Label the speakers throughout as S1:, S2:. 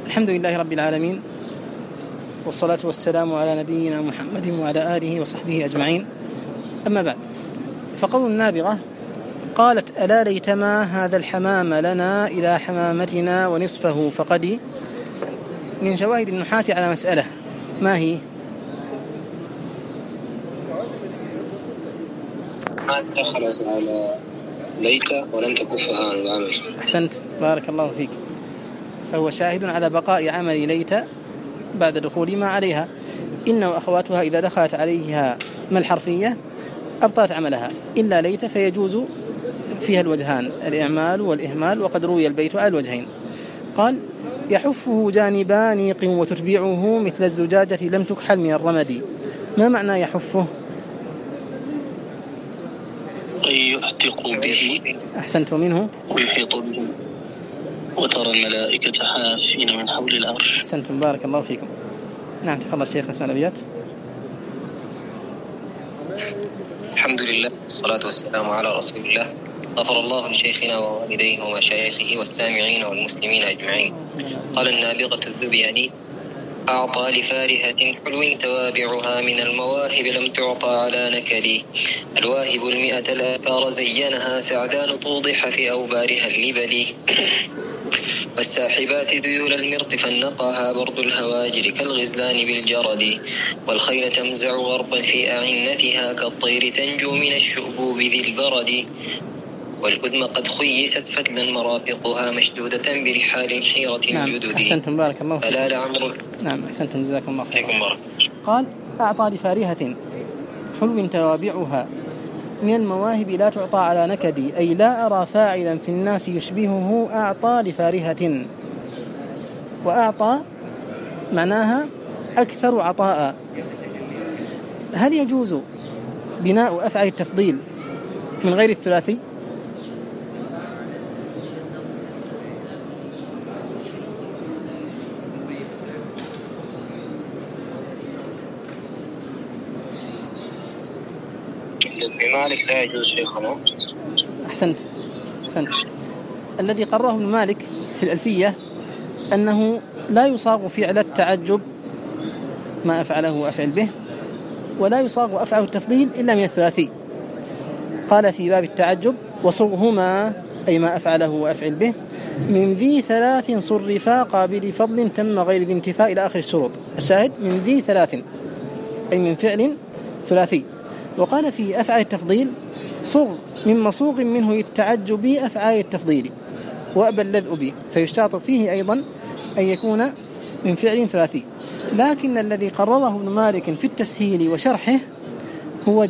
S1: الحمد لله رب العالمين، والصلاة والسلام على نبينا محمد وعلى آله وصحبه أجمعين. أما بعد، فقول النابغة قالت: ألا ليتما هذا الحمام لنا إلى حمامتنا ونصفه فقدي، من شواهد النحاة على مسألة. ما هي؟
S2: ما دخلت على ليت ولم تكفها عن العمل.
S1: أحسنت، بارك الله فيك. فهو شاهد على بقاء عمل ليت بعد دخول ما عليها. إنه أخواتها إذا دخلت عليها ما الحرفية أبطلت عملها، إلا ليت فيجوز فيها الوجهان، الإعمال والإهمال، وقد روي البيت على الوجهين. قال: يحفه جانبان وتتبعه مثل الزجاجة لم تكحل من الرمد. ما معنى يحفه؟
S2: يؤتق به.
S1: أحسنت. منه
S2: ويحيط به، وترى الملائكة حافين من حول العرش.
S1: أحسنتم، بارك الله فيكم. نعم، تفضل شيخ، نسمع الأبيات.
S2: الحمد لله والصلاة والسلام على رسول الله. غفر الله لشيخنا ووالديه ومشايخه والسامعين والمسلمين أجمعين. قال النابغة الذبياني: أعطى لفارهة حلو توابعها من المواهب لم تعطى على نكلي. الواهب 100 الآثار زينها سعدان توضح في أوبارها اللبلي. والساحبات ذيول المرط فنقها برد الهواجر كالغزلان بالجرد. والخيل تمزع غربا في أعنتها كالطير تنجو من الشؤبوب ذي البرد. والأذن قد خيست فتلا مرافقها مشدودة برحال حيرة الجدد.
S1: نعم، أحسنتم، بارك الله فيكم.
S2: فلا لعمر.
S1: نعم، أحسنتم، جزاكم الله خيرا. قال: أعطى لفارهة حلو توابعها من المواهب لا تعطى على نكدي، أي لا أرى فاعلا في الناس يشبهه أعطى لفارهة. وأعطى معناها أكثر عطاء. هل يجوز بناء أفعال التفضيل من غير الثلاثي؟
S2: بمالك لا يجوز شيخنا.
S1: أحسنت. الذي قرره ابن مالك في الألفية أنه لا يصاغ فعل التعجب ما أفعله وأفعل به، ولا يصاغ أفعل التفضيل إلا من الثلاثي. قال في باب التعجب: وصغهما، أي ما أفعله وأفعل به، من ذي 3 صرفا قابل فضل تم غير ذي انتفاء إلى آخر الشروط. الشاهد من ذي 3، أي من فعل ثلاثي. وقال في أفعال التفضيل: صغ من مصوغ منه للتعجب أفعال التفضيل وأبى اللذء به، فيشترط فيه أيضا أن يكون من فعل ثلاثي. لكن الذي قرره ابن مالك في التسهيل وشرحه هو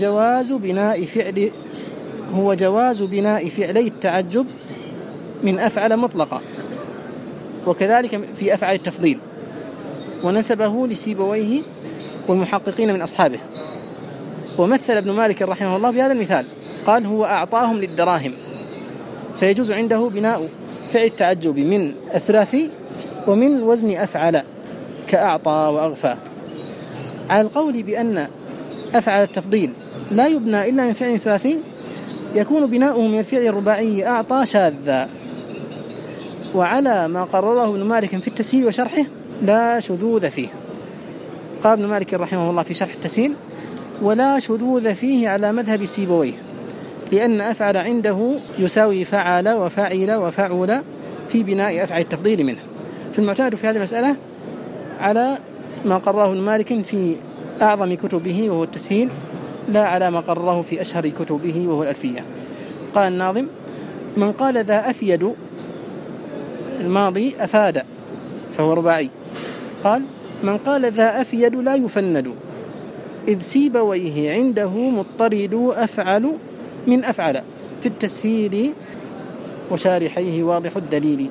S1: جواز بناء فعلي التعجب من أفعل مطلقة، وكذلك في أفعال التفضيل، ونسبه لسيبويه والمحققين من أصحابه. ومثل ابن مالك رحمه الله بهذا المثال، قال: هو أعطاهم للدراهم، فيجوز عنده بناء فعل التعجب من الثلاثي ومن وزن أفعل كأعطى وأغفى. على القول بأن أفعل التفضيل لا يبنى إلا من فعل ثلاثي، يكون بناؤه من الفعل الرباعي أعطى شاذا. وعلى ما قرره ابن مالك في التسهيل وشرحه لا شذوذ فيه. قال ابن مالك رحمه الله في شرح التسهيل: ولا شذوذ فيه على مذهب سيبويه، لأن أفعل عنده يساوي فعل وفعل وفعل في بناء أفعل التفضيل منه. في المعتمد في هذه المسألة على ما قرره ابن مالك في أعظم كتبه وهو التسهيل، لا على ما قرره في أشهر كتبه وهو الألفية. قال الناظم: من قال ذا أفيد، الماضي أفاد فهو رباعي. قال: من قال ذا أفيد لا يفند، إذ سيبويه عنده مضطرد أفعل من أفعل في التسهيل وشارحيه واضح الدليل.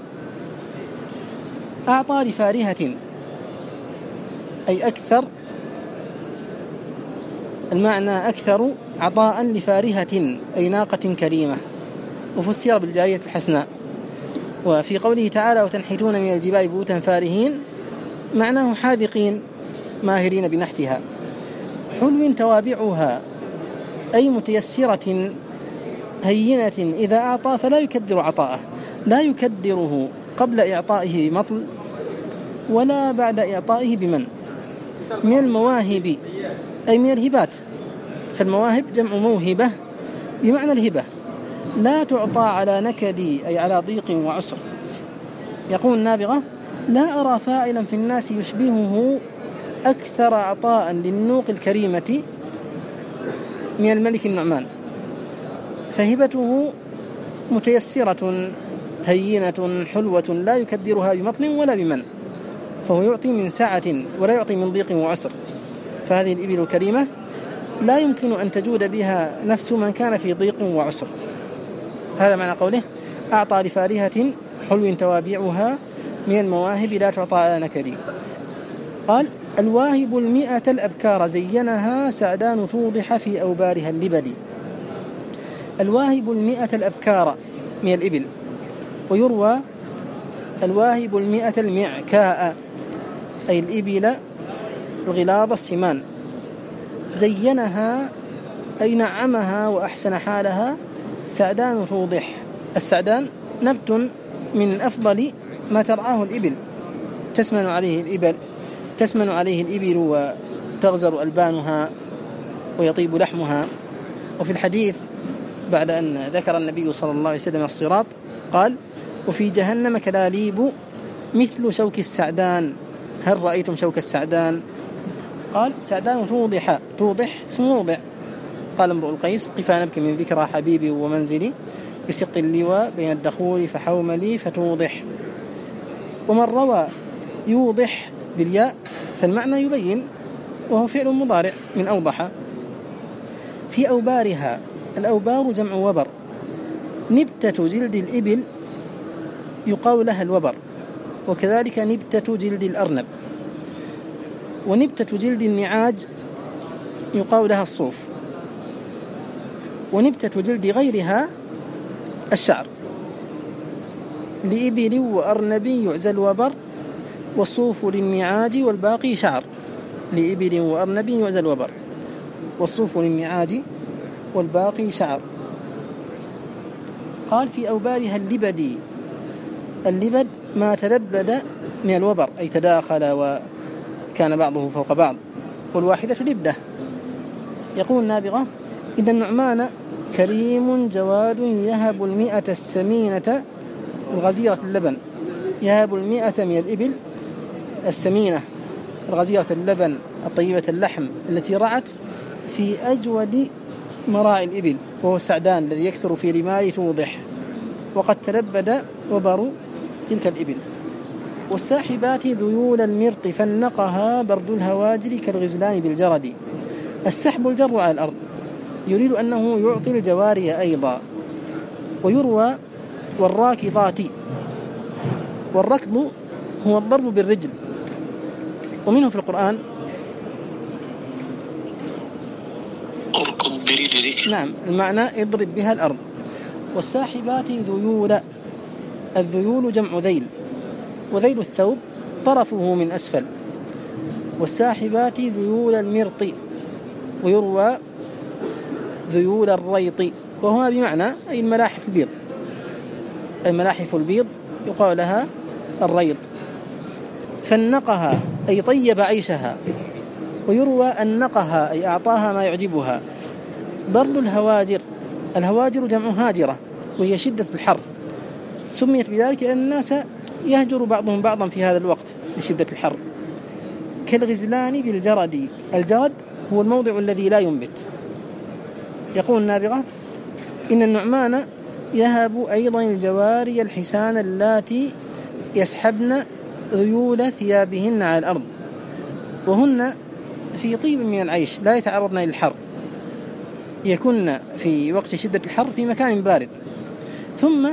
S1: أعطى لفارهة أي أكثر، المعنى أكثر عطاء لفارهة أي ناقة كريمة، وفسر بالجارية الحسناء. وفي قوله تعالى: وتنحتون من الجبال بيوتا فارهين، معناه حاذقين ماهرين بنحتها. حلو توابعها أي متيسرة هينة، إذا أعطى فلا يكدر عطاءه، لا يكدره قبل إعطائه بمطل ولا بعد إعطائه بمن. من المواهب أي من الهبات، فالمواهب جمع موهبة بمعنى الهبة، لا تعطى على نكد أي على ضيق وعسر. يقول النابغة: لا أرى فاعلا في الناس يشبهه أكثر عطاء للنوق الكريمة من الملك النعمان، فهبته متيسرة هينة حلوة لا يكدرها بمطل ولا بمن، فهو يعطي من سعة ولا يعطي من ضيق وعسر. فهذه الإبل الكريمة لا يمكن أن تجود بها نفس من كان في ضيق وعسر. هذا معنى قوله: أعطى لفارهة حلو توابعها من المواهب لا تعطى على نكد. قال: الواهب 100 الأبكار زينها سعدان توضح في أوبارها اللبد. الواهب 100 الأبكار من الإبل، ويروى الواهب 100 المعكاء أي الإبل الغلاظ السمان، زينها أي نعمها وأحسن حالها سعدان توضح. السعدان نبت من أفضل ما ترعاه الإبل، تسمن عليه الإبل وتغزر ألبانها ويطيب لحمها. وفي الحديث بعد أن ذكر النبي صلى الله عليه وسلم الصراط قال: وفي جهنم كلاليب مثل شوك السعدان، هل رأيتم شوك السعدان؟ قال: سعدان توضح اسم موضع. قال امرؤ القيس: قفا نبكي من ذكرى حبيبي ومنزلي بسق اللواء بين الدخول فحوملي فتوضح. ومن روى يوضح بالياء فالمعنى يبين، وهو فعل مضارع من أوضح. في أوبارها، الأوبار جمع وبر، نبتة جلد الإبل يقال لها الوبر، وكذلك نبتة جلد الأرنب. ونبتة جلد النعاج يقال لها الصوف، ونبتة جلد غيرها الشعر. لإبل وأرنب يعزى الوبر والصوف للنعاج والباقي شعر. لإبل وأرنب يعزى الوبر والصوف للنعاج والباقي شعر. قال: في أوبارها اللبد. اللبد ما تلبد من الوبر أي تداخل وكان بعضه فوق بعض، والواحدة لبدة. يقول النابغة: إن النعمان كريم جواد يهب 100 السمينة الغزيرة اللبن. يهب 100 من الإبل السمينة الغزيرة اللبن الطيبة اللحم التي رعت في أجود مراعي الإبل، وهو السعدان الذي يكثر في رمال توضح، وقد تلبد وبر تلك الإبل. والساحبات ذيول المرط فنقها برد الهواجر كالغزلان بالجرد. السحب الجر على الأرض، يريد أنه يعطي الجواري أيضا. ويروى والراكضات، والركض هو الضرب بالرجل، ومنه في القرآن
S2: اركض برجلك،
S1: نعم المعنى اضرب بها الأرض. والساحبات ذيول، الذيول جمع ذيل، وذيل الثوب طرفه من أسفل. والساحبات ذيول المرط، ويروى ذيول الريط، وهو بمعنى أي الملاحف البيض، الملاحف البيض يقال لها الريط. فنقها أي طيب عيشها، ويروى أنقها أي أعطاها ما يعجبها. برد الهواجر، الهواجر جمع هاجرة وهي شدة الحر، سميت بذلك لأن الناس يهجر بعضهم بعضا في هذا الوقت لشدة الحر. كالغزلان بالجرد، الجرد هو الموضع الذي لا ينبت. يقول النابغة: إن النعمان يهب أيضا الجواري الحسان اللاتي يسحبن ذيول ثيابهن على الأرض، وهن في طيب من العيش لا يتعرضن للحر، يكون في وقت شدة الحر في مكان بارد. ثم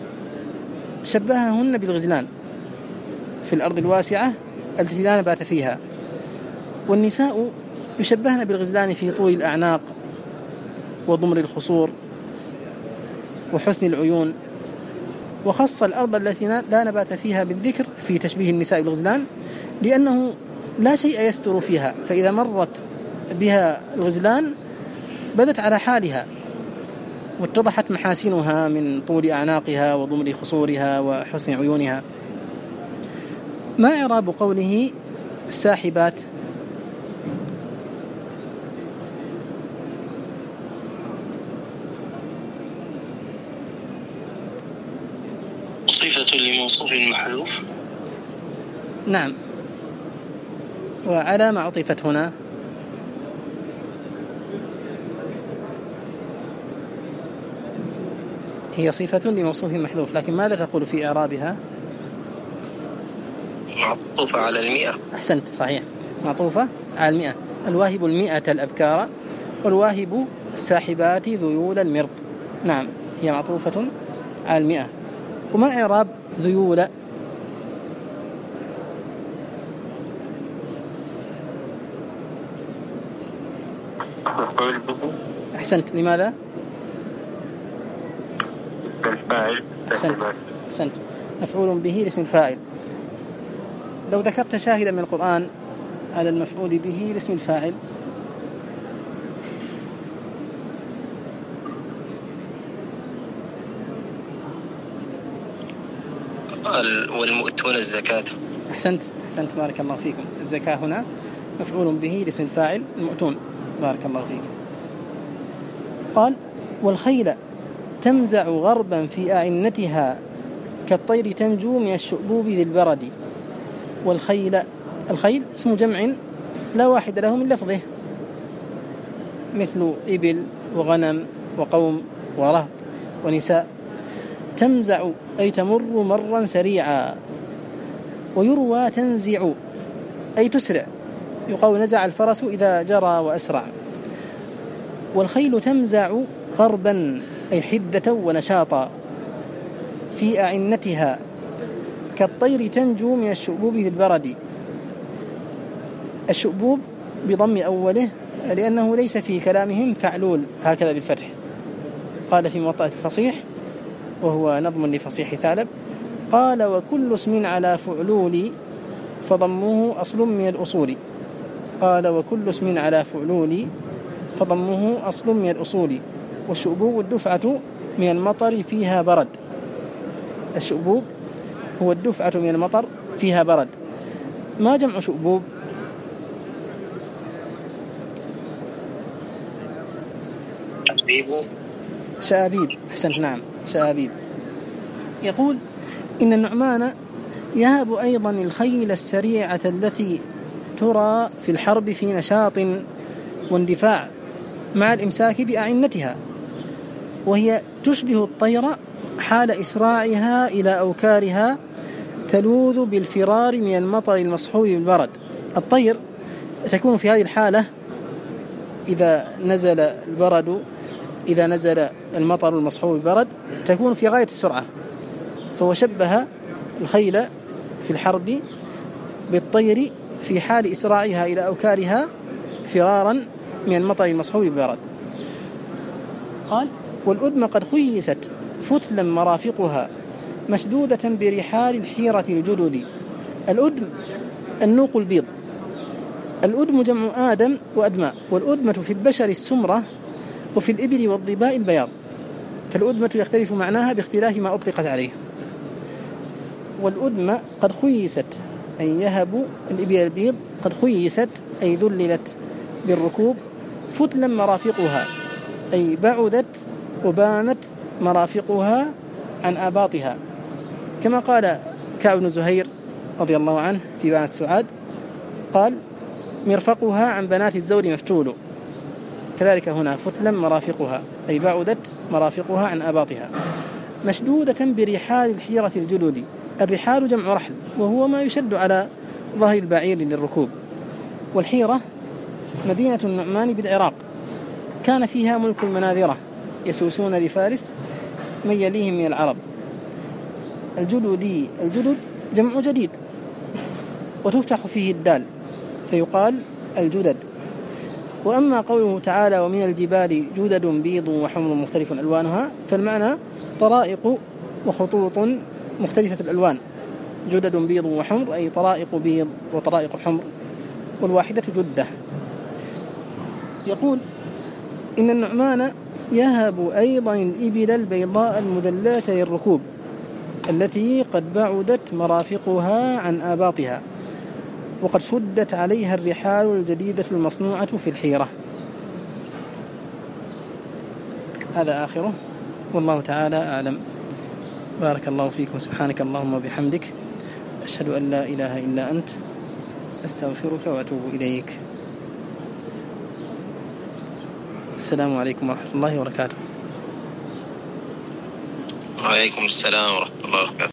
S1: شبههن بالغزلان في الأرض الواسعة التي لا نبات فيها. والنساء يشبهن بالغزلان في طول الأعناق وضمر الخصور وحسن العيون. وخص الأرض التي لا نبات فيها بالذكر في تشبيه النساء بالغزلان، لأنه لا شيء يستر فيها، فإذا مرت بها الغزلان بدت على حالها واتضحت محاسنها من طول أعناقها وضمر خصورها وحسن عيونها. ما إعراب قوله الساحبات؟
S2: صفة لموصوف محذوف.
S1: نعم. وعلى ما عطفت هنا؟ هي صفة لموصوف محذوف، لكن ماذا تقول في إعرابها؟
S2: معطوفة على 100.
S1: أحسنت، صحيح، معطوفة على 100. الواهب 100 الأبكار، والواهب الساحبات ذيول المرض. نعم، هي معطوفة على 100. وما إعراب ذيول؟ أحسنت، لماذا؟ أحسنت، مفعول به لاسم الفاعل. لو ذكرت شاهدا من القرآن على المفعول به لاسم الفاعل.
S2: والمؤتون الزكاة.
S1: أحسنت، بارك الله فيكم. الزكاة هنا مفعول به لاسم الفاعل المؤتون، بارك الله فيك. قال: والخيل تمزع غربا في أعنتها كالطير تنجو من الشؤبوب ذي البرد. والخيل، الخيل اسم جمع لا واحد له من لفظه، مثل إبل وغنم وقوم ورهط ونساء. تمزع أي تمر مرا سريعا، ويروى تنزع أي تسرع، يقال نزع الفرس إذا جرى وأسرع. والخيل تمزع غربا أي حدة ونشاطا في أعنتها كالطير تنجو من الشؤبوب ذي البرد. الشؤبوب بضم أوله لأنه ليس في كلامهم فعلول هكذا بالفتح. قال في موطأة الفصيح، وهو نظم لفصيح ثعلب، قال: وكل اسم على فعلول فضمه أصل من الأصول. قال: وكل اسم على فعلول فضمه أصل من الأصول. والشؤبوب الدفعة من المطر فيها برد. الشؤبوب هو الدفعة من المطر فيها برد. ما جمع شؤبوب؟ شآبيب. أحسنت، نعم، شآبيب. يقول: إن النعمان يهب أيضا الخيل السريعة التي ترى في الحرب في نشاط واندفاع مع الإمساك بأعنتها، وهي تشبه الطير حال إسراعها إلى أوكارها، تلوذ بالفرار من المطر المصحوب بالبرد. الطير تكون في هذه الحالة إذا نزل البرد، إذا نزل المطر المصحوب بالبرد، تكون في غاية السرعة. فهو شبه الخيل في الحرب بالطير في حال إسراعها إلى أوكارها فرارا من المطر المصحوب بالبرد. قال: والأدم قد خيست فتلا مرافقها مشدودة برحال الحيرة الجدد. الأدم النوق البيض. الأدم جمع آدم وأدماء، والأدمة في البشر السمرة، وفي الإبل والظباء البياض. فالأدمة يختلف معناها باختلاف ما أطلقت عليه. والأدم قد خيست أي يهب الإبل البيض، قد خيست أي ذللت بالركوب، فتلا مرافقها أي بعدت وبانت مرافقها عن آباطها، كما قال كعب بن زهير رضي الله عنه في بنات سعاد، قال: مرفقها عن بنات الزور مفتول. كذلك هنا فتلا مرافقها أي بعدت مرافقها عن آباطها. مشدودة برحال الحيرة الجلود. الرحال جمع رحل، وهو ما يشد على ظهر البعير للركوب. والحيرة مدينة النعمان بالعراق، كان فيها ملك المناذرة يسوسون لفارس من يليهم من العرب. الجلودي، الجلد جمع جديد وتفتح فيه الدال فيقال الجدد. وأما قوله تعالى: ومن الجبال جدد بيض وحمر مختلف ألوانها، فالمعنى طرائق وخطوط مختلفة الألوان. جدد بيض وحمر أي طرائق بيض وطرائق حمر، والواحدة جدة. يقول: إن النعمان يهب أيضا الإبل البيضاء المذلات للركوب. التي قد بعدت مرافقها عن آباطها وقد شدت عليها الرحال الجديدة المصنوعة في الحيرة. هذا آخره، والله تعالى أعلم. بارك الله فيكم. سبحانك اللهم وبحمدك، أشهد أن لا إله إلا أنت، أستغفرك وأتوب إليك. السلام عليكم ورحمة الله وبركاته.
S2: وعليكم السلام ورحمة الله وبركاته.